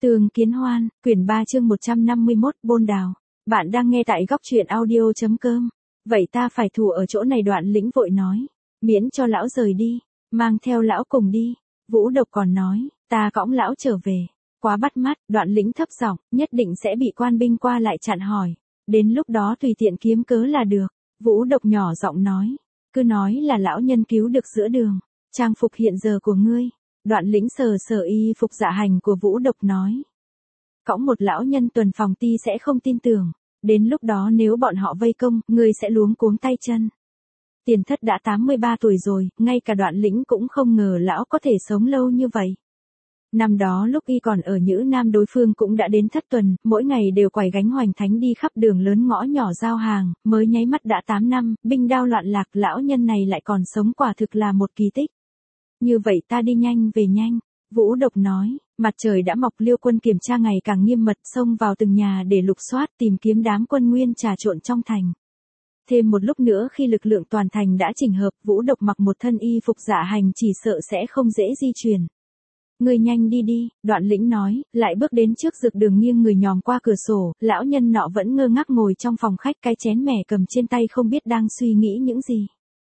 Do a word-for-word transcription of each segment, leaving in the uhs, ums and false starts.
Tường Kiến Hoan, quyển ba chương một trăm năm mươi mốt, Bôn Đào. Bạn đang nghe tại góc truyện audio chấm com. Vậy ta phải thủ ở chỗ này, Đoạn Lĩnh vội nói. Miễn cho lão rời đi, mang theo lão cùng đi. Vũ Độc còn nói, ta cõng lão trở về. Quá bắt mắt, Đoạn Lĩnh thấp giọng, nhất định sẽ bị quan binh qua lại chặn hỏi. Đến lúc đó tùy tiện kiếm cớ là được. Vũ Độc nhỏ giọng nói, cứ nói là lão nhân cứu được giữa đường. Trang phục hiện giờ của ngươi. Đoạn Lĩnh sờ sờ y phục dạ hành của Vũ Độc nói. Cõng một lão nhân tuần phòng ti sẽ không tin tưởng. Đến lúc đó nếu bọn họ vây công, ngươi sẽ luống cuống tay chân. Tiền Thất đã tám mươi ba tuổi rồi, ngay cả Đoạn Lĩnh cũng không ngờ lão có thể sống lâu như vậy. Năm đó lúc y còn ở Nhữ Nam, đối phương cũng đã đến thất tuần, mỗi ngày đều quải gánh hoành thánh đi khắp đường lớn ngõ nhỏ giao hàng, mới nháy mắt đã tám năm, binh đao loạn lạc, lão nhân này lại còn sống, quả thực là một kỳ tích. Như vậy ta đi nhanh về nhanh, Vũ Độc nói. Mặt trời đã mọc, Liêu quân kiểm tra ngày càng nghiêm mật, xông vào từng nhà để lục soát tìm kiếm đám quân nguyên trà trộn trong thành. Thêm một lúc nữa khi lực lượng toàn thành đã chỉnh hợp, Vũ Độc mặc một thân y phục dạ hành chỉ sợ sẽ không dễ di chuyển. Người nhanh đi đi, Đoạn Lĩnh nói, lại bước đến trước dược đường nghiêng người nhòm qua cửa sổ, lão nhân nọ vẫn ngơ ngác ngồi trong phòng khách, cái chén mẻ cầm trên tay không biết đang suy nghĩ những gì.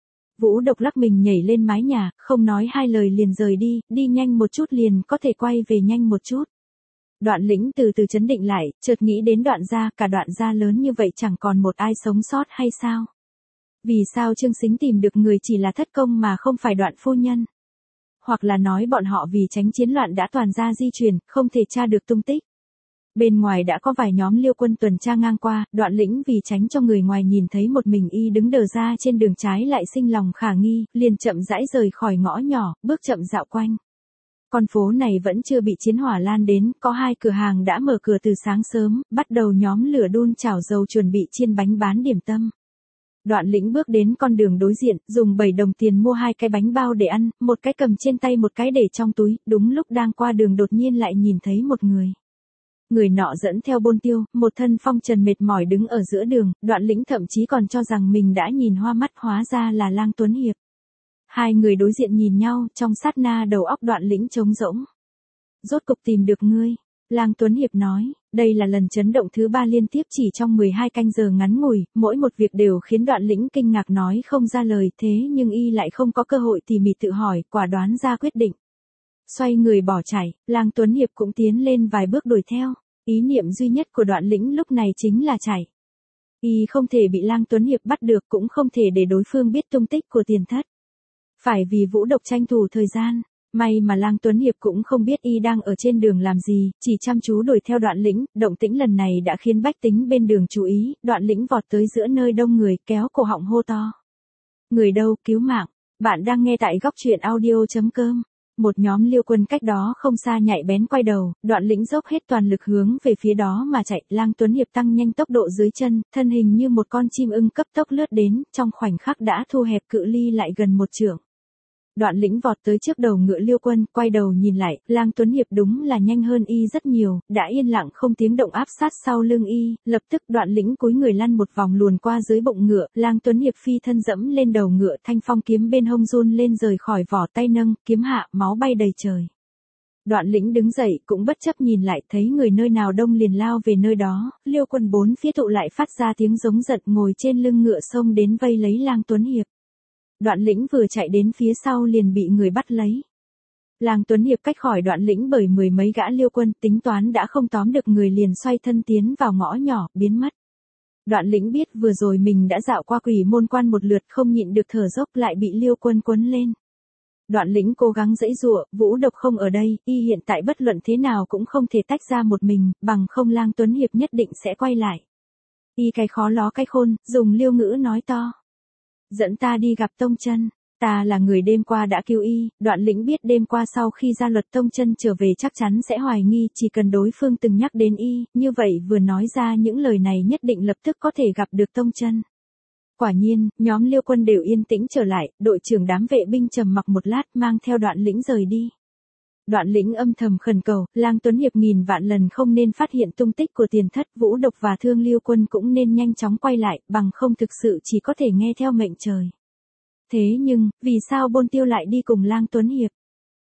Vũ Độc lắc mình nhảy lên mái nhà, không nói hai lời liền rời đi, đi nhanh một chút liền có thể quay về nhanh một chút. Đoạn Lĩnh từ từ chấn định lại, chợt nghĩ đến Đoạn gia, cả Đoạn gia lớn như vậy chẳng còn một ai sống sót hay sao? Vì sao Trương Sính tìm được người chỉ là thất công mà không phải Đoạn phu nhân? Hoặc là nói bọn họ vì tránh chiến loạn đã toàn ra di chuyển, không thể tra được tung tích. Bên ngoài đã có vài nhóm Liêu quân tuần tra ngang qua, Đoạn Lĩnh vì tránh cho người ngoài nhìn thấy một mình y đứng đờ ra trên đường trái lại sinh lòng khả nghi, liền chậm rãi rời khỏi ngõ nhỏ, bước chậm dạo quanh. Con phố này vẫn chưa bị chiến hỏa lan đến, có hai cửa hàng đã mở cửa từ sáng sớm, bắt đầu nhóm lửa đun chảo dầu chuẩn bị chiên bánh bán điểm tâm. Đoạn Lĩnh bước đến con đường đối diện, dùng bảy đồng tiền mua hai cái bánh bao để ăn, một cái cầm trên tay một cái để trong túi, đúng lúc đang qua đường đột nhiên lại nhìn thấy một người. Người nọ dẫn theo Bôn Tiêu, một thân phong trần mệt mỏi đứng ở giữa đường, Đoạn Lĩnh thậm chí còn cho rằng mình đã nhìn hoa mắt, hóa ra là Lang Tuấn Hiệp. Hai người đối diện nhìn nhau, trong sát na đầu óc Đoạn Lĩnh trống rỗng. Rốt cục tìm được ngươi, Lang Tuấn Hiệp nói, đây là lần chấn động thứ ba liên tiếp chỉ trong mười hai canh giờ ngắn ngủi, mỗi một việc đều khiến Đoạn Lĩnh kinh ngạc nói không ra lời, thế nhưng y lại không có cơ hội tỉ mỉ tự hỏi, quả đoán ra quyết định. Xoay người bỏ chạy, Lang Tuấn Hiệp cũng tiến lên vài bước đuổi theo, ý niệm duy nhất của Đoạn Lĩnh lúc này chính là chạy. Y không thể bị Lang Tuấn Hiệp bắt được, cũng không thể để đối phương biết tung tích của Tiền Thất. Phải vì Vũ Độc tranh thủ thời gian, may mà Lang Tuấn Hiệp cũng không biết y đang ở trên đường làm gì, chỉ chăm chú đuổi theo Đoạn Lĩnh, động tĩnh lần này đã khiến bách tính bên đường chú ý, Đoạn Lĩnh vọt tới giữa nơi đông người, kéo cổ họng hô to. Người đâu, cứu mạng, bạn đang nghe tại góc truyện audio chấm com. Một nhóm Liêu quân cách đó không xa nhạy bén quay đầu, Đoạn Lĩnh dốc hết toàn lực hướng về phía đó mà chạy, Lang Tuấn Hiệp tăng nhanh tốc độ dưới chân, thân hình như một con chim ưng cấp tốc lướt đến, trong khoảnh khắc đã thu hẹp cự ly lại gần một trượng. Đoạn Lĩnh vọt tới trước đầu ngựa Liêu quân, quay đầu nhìn lại, Lang Tuấn Hiệp đúng là nhanh hơn y rất nhiều, đã yên lặng không tiếng động áp sát sau lưng y, lập tức Đoạn Lĩnh cúi người lăn một vòng luồn qua dưới bụng ngựa, Lang Tuấn Hiệp phi thân dẫm lên đầu ngựa, thanh phong kiếm bên hông run lên rời khỏi vỏ, tay nâng, kiếm hạ, máu bay đầy trời. Đoạn Lĩnh đứng dậy, cũng bất chấp nhìn lại, thấy người nơi nào đông liền lao về nơi đó, Liêu quân bốn phía tụ lại phát ra tiếng giống giận, ngồi trên lưng ngựa xông đến vây lấy Lang Tuấn Hiệp. Đoạn Lĩnh vừa chạy đến phía sau liền bị người bắt lấy. Lang Tuấn Hiệp cách khỏi Đoạn Lĩnh bởi mười mấy gã Liêu quân, tính toán đã không tóm được người liền xoay thân tiến vào ngõ nhỏ, biến mất. Đoạn Lĩnh biết vừa rồi mình đã dạo qua Quỷ Môn Quan một lượt, không nhịn được thở dốc, lại bị Liêu quân quấn lên. Đoạn Lĩnh cố gắng giãy giụa, Vũ Độc không ở đây, y hiện tại bất luận thế nào cũng không thể tách ra một mình, bằng không Lang Tuấn Hiệp nhất định sẽ quay lại. Y cái khó ló cái khôn, dùng Liêu ngữ nói to. Dẫn ta đi gặp Tông Chân, ta là người đêm qua đã cứu y. Đoạn Lĩnh biết đêm qua sau khi gia luật Tông Chân trở về chắc chắn sẽ hoài nghi, chỉ cần đối phương từng nhắc đến y, như vậy vừa nói ra những lời này nhất định lập tức có thể gặp được Tông Chân. Quả nhiên, nhóm Liêu quân đều yên tĩnh trở lại, đội trưởng đám vệ binh trầm mặc một lát mang theo Đoạn Lĩnh rời đi. Đoạn Lĩnh âm thầm khẩn cầu, Lang Tuấn Hiệp nghìn vạn lần không nên phát hiện tung tích của Tiền Thất, Vũ Độc và Thương Liêu quân cũng nên nhanh chóng quay lại, bằng không thực sự chỉ có thể nghe theo mệnh trời. Thế nhưng, vì sao Bôn Tiêu lại đi cùng Lang Tuấn Hiệp?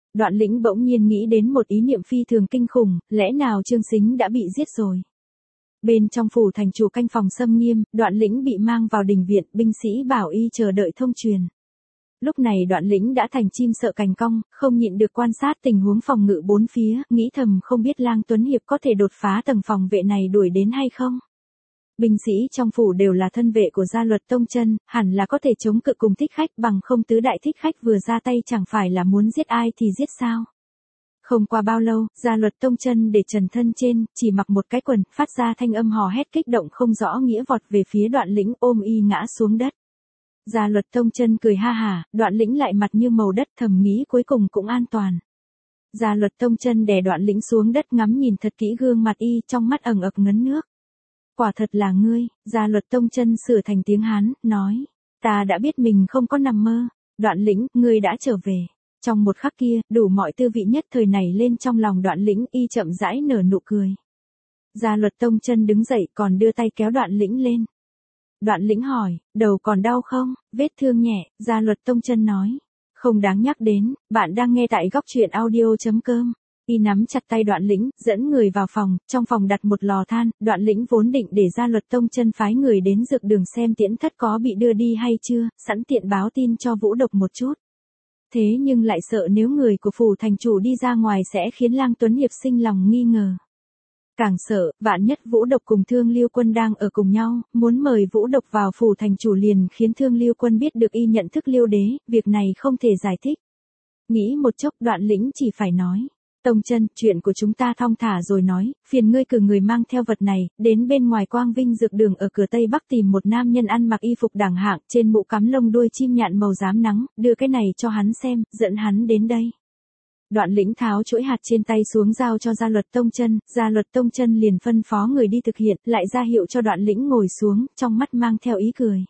Đoạn Lĩnh bỗng nhiên nghĩ đến một ý niệm phi thường kinh khủng, lẽ nào Trương Sính đã bị giết rồi? Bên trong phủ thành chủ canh phòng xâm nghiêm, Đoạn Lĩnh bị mang vào đình viện, binh sĩ bảo y chờ đợi thông truyền. Lúc này Đoạn Lĩnh đã thành chim sợ cành cong, không nhịn được quan sát tình huống phòng ngự bốn phía, nghĩ thầm không biết Lang Tuấn Hiệp có thể đột phá tầng phòng vệ này đuổi đến hay không. Binh sĩ trong phủ đều là thân vệ của Gia Luật Tông Chân, hẳn là có thể chống cự cùng thích khách, bằng không tứ đại thích khách vừa ra tay chẳng phải là muốn giết ai thì giết sao. Không qua bao lâu, Gia Luật Tông Chân để trần thân trên, chỉ mặc một cái quần, phát ra thanh âm hò hét kích động không rõ nghĩa vọt về phía Đoạn Lĩnh, ôm y ngã xuống đất. Gia Luật Tông Chân cười ha hả, Đoạn Lĩnh lại mặt như màu đất, thầm nghĩ cuối cùng cũng an toàn. Gia Luật Tông Chân đè Đoạn Lĩnh xuống đất, ngắm nhìn thật kỹ gương mặt y, trong mắt ẩn ực ngấn nước. Quả thật là ngươi. Gia Luật Tông Chân sửa thành tiếng Hán, nói, ta đã biết mình không có nằm mơ. Đoạn Lĩnh, ngươi đã trở về. Trong một khắc kia, đủ mọi tư vị nhất thời này lên trong lòng Đoạn Lĩnh, y chậm rãi nở nụ cười. Gia Luật Tông Chân đứng dậy còn đưa tay kéo Đoạn Lĩnh lên. Đoạn Lĩnh hỏi, đầu còn đau không? Vết thương nhẹ. Gia Luật Tông Chân nói, không đáng nhắc đến. Bạn đang nghe tại góc truyện audio chấm com. Y nắm chặt tay Đoạn Lĩnh, dẫn người vào phòng, trong phòng đặt một lò than, Đoạn Lĩnh vốn định để Gia Luật Tông Chân phái người đến dược đường xem Tiễn Thất có bị đưa đi hay chưa, sẵn tiện báo tin cho Vũ Độc một chút. Thế nhưng lại sợ nếu người của phủ thành chủ đi ra ngoài sẽ khiến Lang Tuấn Hiệp sinh lòng nghi ngờ. Càng sợ, vạn nhất Vũ Độc cùng Thương Liêu Quân đang ở cùng nhau, muốn mời Vũ Độc vào phủ thành chủ liền khiến Thương Liêu Quân biết được y nhận thức Liêu Đế, việc này không thể giải thích. Nghĩ một chốc, Đoạn Lĩnh chỉ phải nói. Tông Chân, chuyện của chúng ta thong thả rồi nói, phiền ngươi cử người mang theo vật này, đến bên ngoài Quang Vinh dược đường ở cửa Tây Bắc tìm một nam nhân ăn mặc y phục đẳng hạng, trên mũ cắm lông đuôi chim nhạn màu rám nắng, đưa cái này cho hắn xem, dẫn hắn đến đây. Đoạn Lĩnh tháo chuỗi hạt trên tay xuống giao cho Gia Luật Tông Chân, Gia Luật Tông Chân liền phân phó người đi thực hiện, lại ra hiệu cho Đoạn Lĩnh ngồi xuống, trong mắt mang theo ý cười.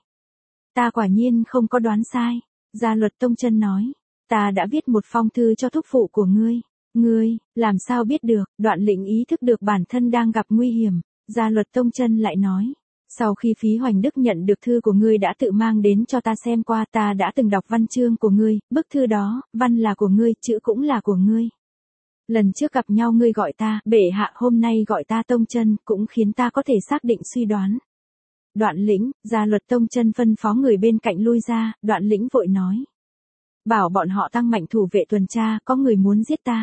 Ta quả nhiên không có đoán sai. Gia Luật Tông Chân nói, ta đã viết một phong thư cho thúc phụ của ngươi. Ngươi, làm sao biết được? Đoạn Lĩnh ý thức được bản thân đang gặp nguy hiểm. Gia Luật Tông Chân lại nói, sau khi Phí Hoành Đức nhận được thư của ngươi đã tự mang đến cho ta xem qua, ta đã từng đọc văn chương của ngươi, bức thư đó, văn là của ngươi, chữ cũng là của ngươi. Lần trước gặp nhau ngươi gọi ta, bệ hạ, hôm nay gọi ta Tông Chân, cũng khiến ta có thể xác định suy đoán. Đoạn Lĩnh, Gia Luật Tông Chân phân phó người bên cạnh lui ra, Đoạn Lĩnh vội nói, bảo bọn họ tăng mạnh thủ vệ tuần tra, có người muốn giết ta.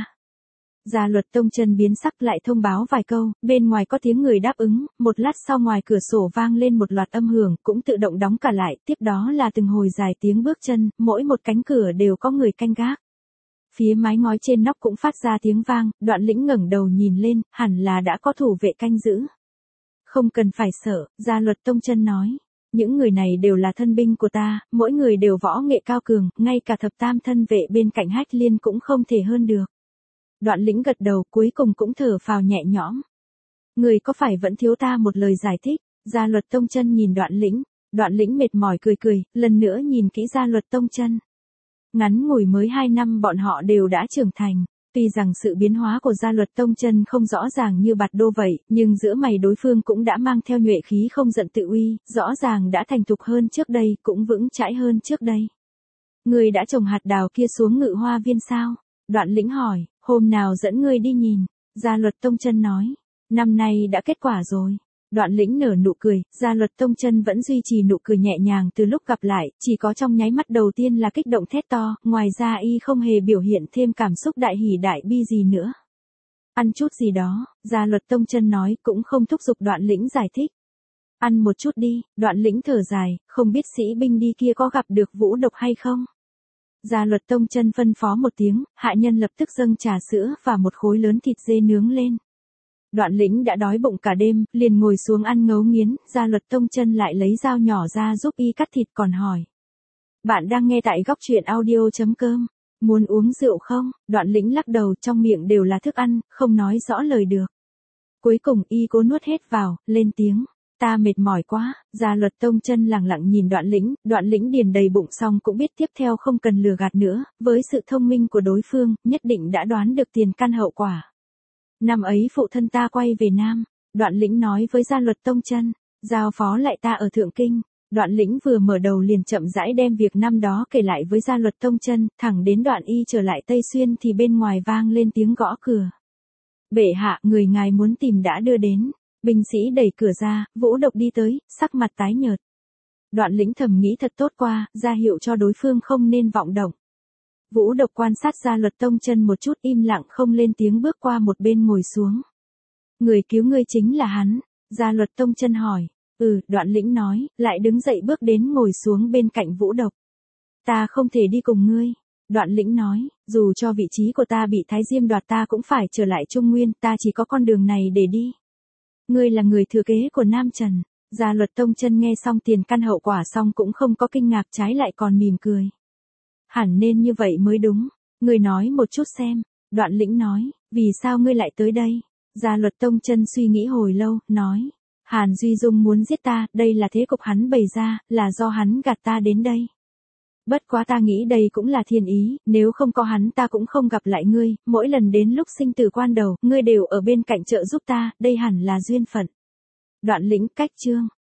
Gia Luật Tông Chân biến sắc lại thông báo vài câu, bên ngoài có tiếng người đáp ứng, một lát sau ngoài cửa sổ vang lên một loạt âm hưởng, cũng tự động đóng cả lại, tiếp đó là từng hồi dài tiếng bước chân, mỗi một cánh cửa đều có người canh gác. Phía mái ngói trên nóc cũng phát ra tiếng vang, Đoạn Lĩnh ngẩng đầu nhìn lên, hẳn là đã có thủ vệ canh giữ. Không cần phải sợ, Gia Luật Tông Chân nói. Những người này đều là thân binh của ta, mỗi người đều võ nghệ cao cường, ngay cả thập tam thân vệ bên cạnh Hách Liên cũng không thể hơn được. Đoạn Lĩnh gật đầu, cuối cùng cũng thở phào nhẹ nhõm. Người có phải vẫn thiếu ta một lời giải thích? Gia Luật Tông Chân nhìn Đoạn Lĩnh, Đoạn Lĩnh mệt mỏi cười cười, lần nữa nhìn kỹ Gia Luật Tông Chân. Ngắn ngủi mới hai năm bọn họ đều đã trưởng thành. Tuy rằng sự biến hóa của Gia Luật Tông Chân không rõ ràng như Bạt Đô vậy, nhưng giữa mày đối phương cũng đã mang theo nhuệ khí không giận tự uy, rõ ràng đã thành thục hơn trước đây, cũng vững chãi hơn trước đây. Ngươi đã trồng hạt đào kia xuống Ngự Hoa Viên sao? Đoạn Lĩnh hỏi, hôm nào dẫn ngươi đi nhìn? Gia Luật Tông Chân nói, năm nay đã kết quả rồi. Đoạn Lĩnh nở nụ cười, Gia Luật Tông Chân vẫn duy trì nụ cười nhẹ nhàng từ lúc gặp lại, chỉ có trong nháy mắt đầu tiên là kích động thét to, ngoài ra y không hề biểu hiện thêm cảm xúc đại hỉ đại bi gì nữa. Ăn chút gì đó, Gia Luật Tông Chân nói, cũng không thúc giục Đoạn Lĩnh giải thích. Ăn một chút đi. Đoạn Lĩnh thở dài, không biết sĩ binh đi kia có gặp được Vũ Độc hay không? Gia Luật Tông Chân phân phó một tiếng, hạ nhân lập tức dâng trà sữa và một khối lớn thịt dê nướng lên. Đoạn Lĩnh đã đói bụng cả đêm, liền ngồi xuống ăn ngấu nghiến, Gia Luật Tông Chân lại lấy dao nhỏ ra giúp y cắt thịt còn hỏi. Bạn đang nghe tại góc truyện audio chấm com. Muốn uống rượu không? Đoạn Lĩnh lắc đầu, trong miệng đều là thức ăn, không nói rõ lời được. Cuối cùng y cố nuốt hết vào, lên tiếng. Ta mệt mỏi quá. Gia Luật Tông Chân lặng lặng nhìn Đoạn Lĩnh, Đoạn Lĩnh điền đầy bụng xong cũng biết tiếp theo không cần lừa gạt nữa, với sự thông minh của đối phương, nhất định đã đoán được tiền căn hậu quả. Năm ấy phụ thân ta quay về Nam, Đoạn Lĩnh nói với Gia Luật Tông Chân, giao phó lại ta ở Thượng Kinh. Đoạn Lĩnh vừa mở đầu liền chậm rãi đem việc năm đó kể lại với Gia Luật Tông Chân, thẳng đến Đoạn Y trở lại Tây Xuyên thì bên ngoài vang lên tiếng gõ cửa. Bệ hạ, người ngài muốn tìm đã đưa đến. Binh sĩ đẩy cửa ra, Vũ Độc đi tới, sắc mặt tái nhợt. Đoạn Lĩnh thầm nghĩ thật tốt qua, ra hiệu cho đối phương không nên vọng động. Vũ Độc quan sát Gia Luật Tông Chân một chút, im lặng không lên tiếng bước qua một bên ngồi xuống. Người cứu ngươi chính là hắn. Gia Luật Tông Chân hỏi. Ừ, Đoạn Lĩnh nói, lại đứng dậy bước đến ngồi xuống bên cạnh Vũ Độc. Ta không thể đi cùng ngươi. Đoạn Lĩnh nói, dù cho vị trí của ta bị Thái Diêm đoạt ta cũng phải trở lại Trung Nguyên, ta chỉ có con đường này để đi. Ngươi là người thừa kế của Nam Trần. Gia Luật Tông Chân nghe xong tiền căn hậu quả xong cũng không có kinh ngạc, trái lại còn mỉm cười. Hẳn nên như vậy mới đúng. Ngươi nói một chút xem. Đoạn Lĩnh nói, vì sao ngươi lại tới đây? Gia Luật Tông Chân suy nghĩ hồi lâu, nói. Hàn Duy Dung muốn giết ta, đây là thế cục hắn bày ra, là do hắn gạt ta đến đây. Bất quá ta nghĩ đây cũng là thiên ý, nếu không có hắn ta cũng không gặp lại ngươi, mỗi lần đến lúc sinh tử quan đầu, ngươi đều ở bên cạnh trợ giúp ta, đây hẳn là duyên phận. Đoạn Lĩnh cách chương.